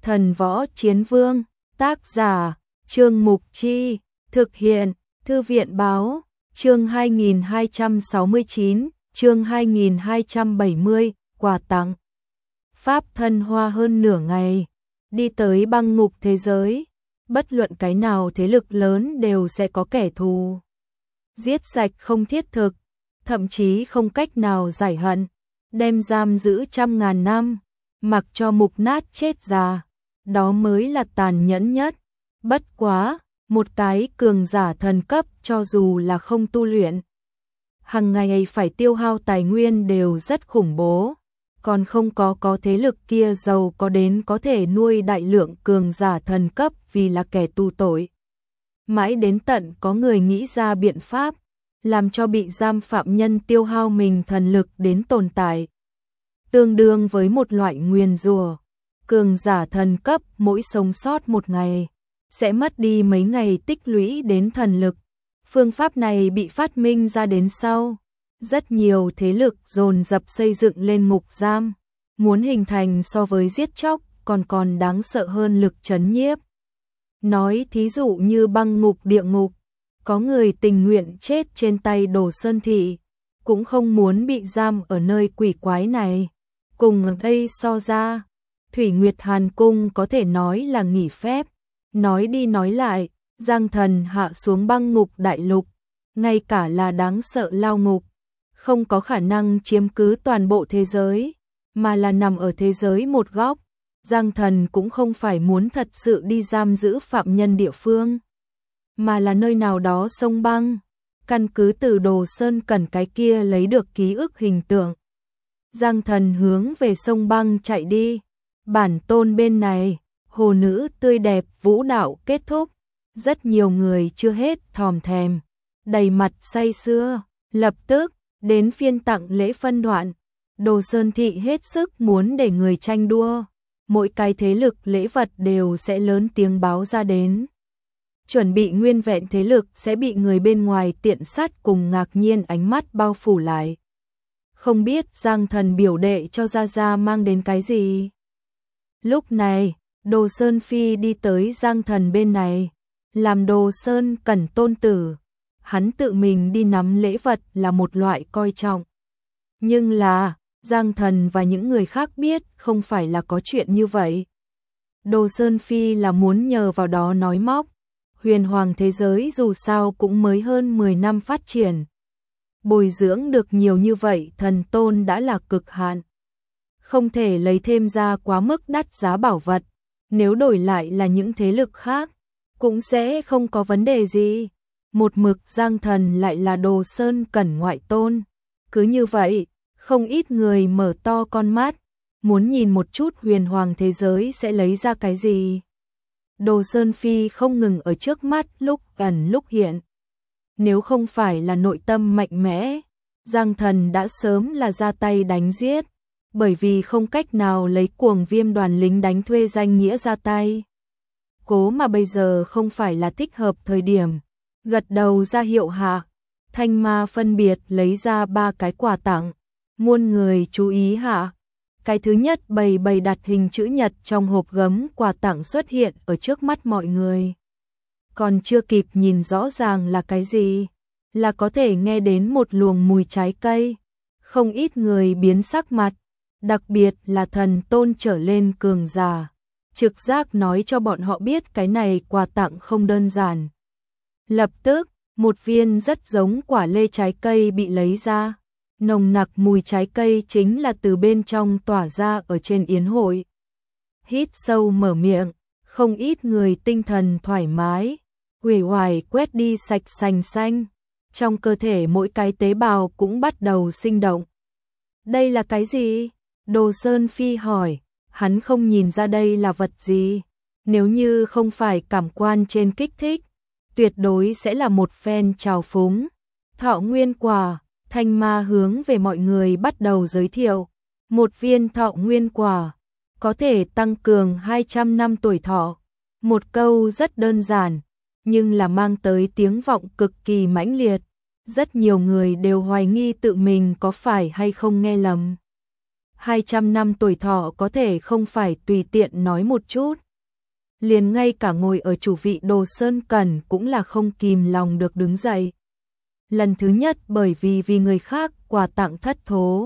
Thần Võ Chiến Vương, tác giả, Trương Mục Chi, thực hiện, Thư viện Báo, chương 2269, chương 2270, quà tặng. Pháp thân hoa hơn nửa ngày, đi tới băng ngục thế giới, bất luận cái nào thế lực lớn đều sẽ có kẻ thù. Giết sạch không thiết thực, thậm chí không cách nào giải hận, đem giam giữ trăm ngàn năm, mặc cho mục nát chết già, đó mới là tàn nhẫn nhất. Bất quá, một cái cường giả thần cấp cho dù là không tu luyện, hàng ngày phải tiêu hao tài nguyên đều rất khủng bố, còn không có thế lực kia giàu có đến có thể nuôi đại lượng cường giả thần cấp vì là kẻ tu tội. Mãi đến tận có người nghĩ ra biện pháp, làm cho bị giam phạm nhân tiêu hao mình thần lực đến tồn tại. Tương đương với một loại nguyền rủa, cường giả thần cấp mỗi sống sót một ngày, sẽ mất đi mấy ngày tích lũy đến thần lực. Phương pháp này bị phát minh ra đến sau, rất nhiều thế lực dồn dập xây dựng lên ngục giam, muốn hình thành so với giết chóc còn đáng sợ hơn lực trấn nhiếp. Nói thí dụ như băng ngục địa ngục, có người tình nguyện chết trên tay Đồ Sơn Thị, cũng không muốn bị giam ở nơi quỷ quái này. Cùng ở đây so ra, Thủy Nguyệt Hàn Cung có thể nói là nghỉ phép. Nói đi nói lại, Giang Thần hạ xuống băng ngục đại lục, ngay cả là đáng sợ lao ngục, không có khả năng chiếm cứ toàn bộ thế giới, mà là nằm ở thế giới một góc. Giang Thần cũng không phải muốn thật sự đi giam giữ phạm nhân địa phương, mà là nơi nào đó sông băng, căn cứ từ Đồ Sơn Cẩn cái kia lấy được ký ức hình tượng. Giang Thần hướng về sông băng chạy đi, bản tôn bên này, hồ nữ tươi đẹp vũ đạo kết thúc, rất nhiều người chưa hết thòm thèm, đầy mặt say sưa, lập tức đến phiên tặng lễ phân đoạn. Đồ Sơn Thị hết sức muốn để người tranh đua, mỗi cái thế lực lễ vật đều sẽ lớn tiếng báo ra đến. Chuẩn bị nguyên vẹn thế lực sẽ bị người bên ngoài tiện sát cùng ngạc nhiên ánh mắt bao phủ lại. Không biết Giang Thần biểu đệ cho Gia Gia mang đến cái gì. Lúc này, Đồ Sơn Phi đi tới Giang Thần bên này, làm Đồ Sơn Cẩn tôn tử, hắn tự mình đi nắm lễ vật là một loại coi trọng. Nhưng là, Giang Thần và những người khác biết không phải là có chuyện như vậy. Đồ Sơn Phi là muốn nhờ vào đó nói móc, huyền hoàng thế giới dù sao cũng mới hơn 10 năm phát triển. Bồi dưỡng được nhiều như vậy thần tôn đã là cực hạn. Không thể lấy thêm ra quá mức đắt giá bảo vật, nếu đổi lại là những thế lực khác, cũng sẽ không có vấn đề gì. Một mực Giang Thần lại là Đồ Sơn Cẩn ngoại tôn. Cứ như vậy, không ít người mở to con mắt, muốn nhìn một chút huyền hoàng thế giới sẽ lấy ra cái gì. Đồ Sơn Phi không ngừng ở trước mắt lúc ẩn lúc hiện. Nếu không phải là nội tâm mạnh mẽ, Giang Thần đã sớm là ra tay đánh giết, bởi vì không cách nào lấy Cuồng Viêm đoàn lính đánh thuê danh nghĩa ra tay. Cố mà bây giờ không phải là thích hợp thời điểm. Gật đầu ra hiệu hạ, Thanh Ma phân biệt lấy ra 3 cái quà tặng, muôn người chú ý hạ. Cái thứ nhất bày đặt hình chữ nhật trong hộp gấm quà tặng xuất hiện ở trước mắt mọi người. Còn chưa kịp nhìn rõ ràng là cái gì, là có thể nghe đến một luồng mùi trái cây. Không ít người biến sắc mặt, đặc biệt là thần tôn trở lên cường giả. Trực giác nói cho bọn họ biết cái này quà tặng không đơn giản. Lập tức, một viên rất giống quả lê trái cây bị lấy ra. Nồng nặc mùi trái cây chính là từ bên trong tỏa ra ở trên yến hội. Hít sâu mở miệng, không ít người tinh thần thoải mái, uể oải quét đi sạch sành xanh. Trong cơ thể mỗi cái tế bào cũng bắt đầu sinh động. Đây là cái gì? Đồ Sơn Phi hỏi, hắn không nhìn ra đây là vật gì. Nếu như không phải cảm quan trên kích thích, tuyệt đối sẽ là một phen trào phúng. Thọ nguyên quả. Thanh Ma hướng về mọi người bắt đầu giới thiệu. Một viên thọ nguyên quả, có thể tăng cường 200 năm tuổi thọ. Một câu rất đơn giản, nhưng là mang tới tiếng vọng cực kỳ mãnh liệt. Rất nhiều người đều hoài nghi tự mình có phải hay không nghe lầm. 200 năm tuổi thọ có thể không phải tùy tiện nói một chút. Liền ngay cả ngồi ở chủ vị Đồ Sơn Cẩn cũng là không kìm lòng được đứng dậy. Lần thứ nhất bởi vì người khác quà tặng thất thố.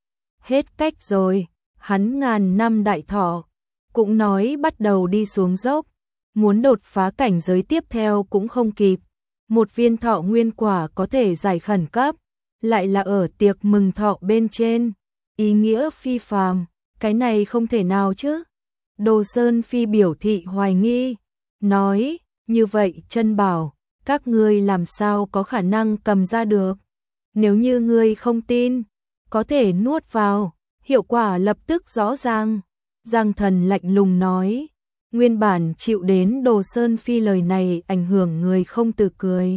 Hết cách rồi, hắn ngàn năm đại thọ, cũng nói bắt đầu đi xuống dốc, muốn đột phá cảnh giới tiếp theo cũng không kịp. Một viên thọ nguyên quả có thể giải khẩn cấp, lại là ở tiệc mừng thọ bên trên, ý nghĩa phi phàm, cái này không thể nào chứ. Đồ Sơn Phi biểu thị hoài nghi, nói, như vậy Chân Bảo, các ngươi làm sao có khả năng cầm ra được? Nếu như ngươi không tin, có thể nuốt vào, hiệu quả lập tức rõ ràng. Giang Thần lạnh lùng nói, nguyên bản chịu đến Đồ Sơn Phi lời này ảnh hưởng người không từ cười.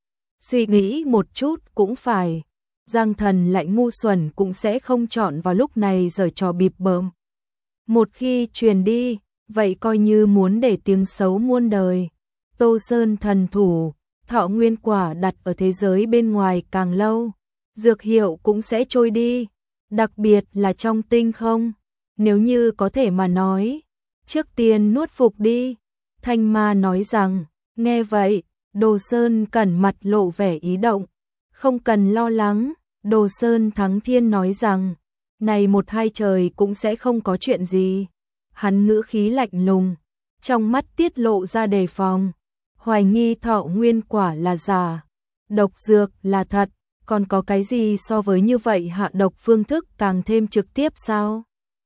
Suy nghĩ một chút cũng phải, Giang Thần lại ngu xuẩn cũng sẽ không chọn vào lúc này giở trò bịp bợm. Một khi truyền đi, vậy coi như muốn để tiếng xấu muôn đời. Tô Sơn thần thủ, thọ nguyên quả đặt ở thế giới bên ngoài càng lâu, dược hiệu cũng sẽ trôi đi, đặc biệt là trong tinh không. Nếu như có thể mà nói, trước tiên nuốt phục đi. Thanh Ma nói rằng, nghe vậy, Đồ Sơn Cẩn mặt lộ vẻ ý động, không cần lo lắng. Đồ Sơn Thắng Thiên nói rằng, này một hai trời cũng sẽ không có chuyện gì. Hắn ngữ khí lạnh lùng, trong mắt tiết lộ ra đề phòng, hoài nghi thọ nguyên quả là giả, độc dược là thật, còn có cái gì so với như vậy hạ độc phương thức càng thêm trực tiếp sao?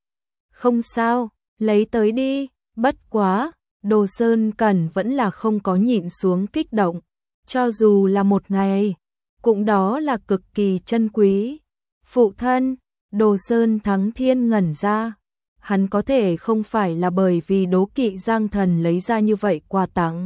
Không sao, lấy tới đi, bất quá, Đồ Sơn Cẩn vẫn là không có nhịn xuống kích động, cho dù là một ngày, cũng đó là cực kỳ chân quý. Phụ thân, Đồ Sơn Thắng Thiên ngẩn ra, hắn có thể không phải là bởi vì đố kỵ Giang Thần lấy ra như vậy quà tặng.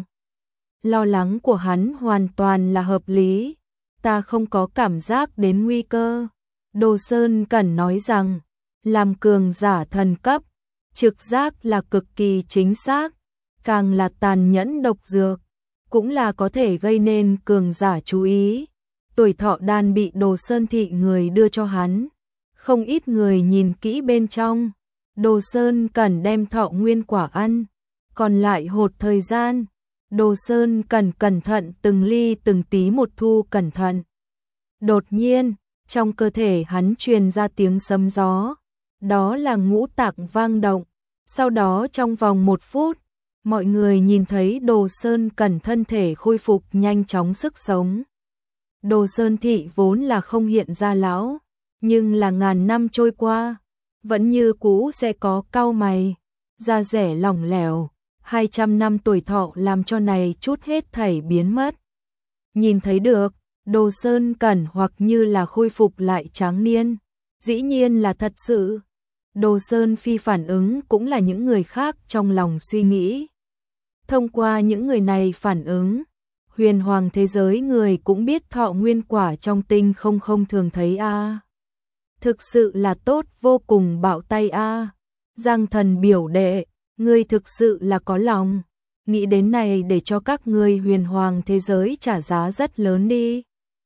Lo lắng của hắn hoàn toàn là hợp lý, ta không có cảm giác đến nguy cơ. Đồ Sơn Cẩn nói rằng, làm cường giả thần cấp, trực giác là cực kỳ chính xác, càng là tàn nhẫn độc dược, cũng là có thể gây nên cường giả chú ý. Tuổi thọ đan bị Đồ Sơn thị người đưa cho hắn, không ít người nhìn kỹ bên trong. Đồ Sơn Cẩn đem thọ nguyên quả ăn, còn lại hột thời gian. Đồ Sơn Cẩn cẩn thận từng ly từng tí một thu cẩn thận. Đột nhiên, trong cơ thể hắn truyền ra tiếng sấm gió, đó là ngũ tạng vang động. Sau đó trong vòng 1 phút, mọi người nhìn thấy Đồ Sơn Cẩn thân thể khôi phục nhanh chóng sức sống. Đồ Sơn thị vốn là không hiện ra lão, nhưng là ngàn năm trôi qua, vẫn như cũ sẽ có cau mày, da rẻ lỏng lẻo, 200 năm tuổi thọ làm cho này chút hết thảy biến mất. Nhìn thấy được, Đồ Sơn Cẩn hoặc như là khôi phục lại tráng niên, dĩ nhiên là thật sự. Đồ Sơn Phi phản ứng cũng là những người khác trong lòng suy nghĩ. Thông qua những người này phản ứng, huyền hoàng thế giới người cũng biết thọ nguyên quả trong tinh không thường thấy a. Thực sự là tốt vô cùng bạo tay a. Giang Thần biểu đệ, ngươi thực sự là có lòng, nghĩ đến này để cho các ngươi huyền hoàng thế giới trả giá rất lớn đi.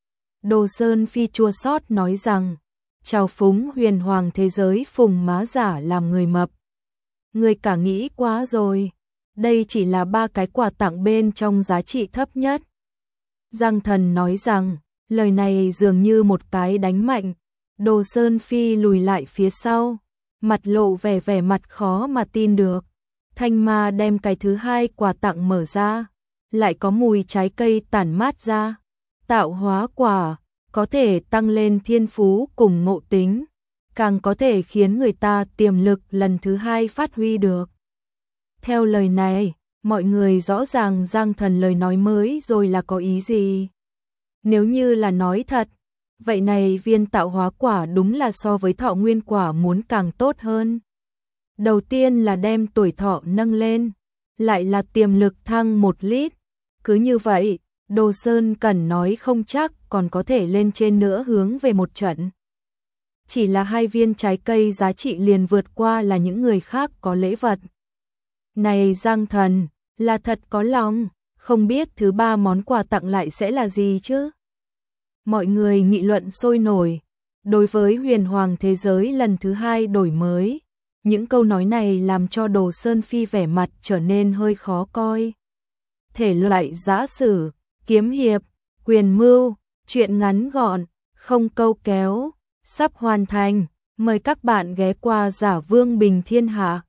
Đồ Sơn Phi chua xót nói rằng, chào phúng huyền hoàng thế giới phùng má giả làm người mập. Ngươi cả nghĩ quá rồi, đây chỉ là 3 cái quà tặng bên trong giá trị thấp nhất. Giang Thần nói rằng, lời này dường như một cái đánh mạnh. Đồ Sơn Phi lùi lại phía sau, mặt lộ vẻ mặt khó mà tin được. Thanh Ma đem cái thứ 2 quà tặng mở ra, lại có mùi trái cây tản mát ra. Tạo hóa quả, có thể tăng lên thiên phú cùng ngộ tính, càng có thể khiến người ta tiềm lực lần thứ 2 phát huy được. Theo lời này, mọi người rõ ràng Giang Thần lời nói mới rồi là có ý gì. Nếu như là nói thật, vậy này viên tạo hóa quả đúng là so với thọ nguyên quả muốn càng tốt hơn. Đầu tiên là đem tuổi thọ nâng lên, lại là tiềm lực thăng 1 lít. Cứ như vậy, Đồ Sơn Cẩn nói không chắc còn có thể lên trên nữa hướng về một trận. Chỉ là 2 viên trái cây giá trị liền vượt qua là những người khác có lễ vật. Này Giang Thần, là thật có lòng, không biết thứ 3 món quà tặng lại sẽ là gì chứ? Mọi người nghị luận sôi nổi, Đối với huyền hoàng thế giới lần thứ 2 đổi mới, những câu nói này làm cho Đồ Sơn Phi vẻ mặt trở nên hơi khó coi. Thể loại giã sử, kiếm hiệp, quyền mưu, truyện ngắn gọn, không câu kéo, sắp hoàn thành. Mời các bạn ghé qua Giả Vương Bình Thiên Hạ.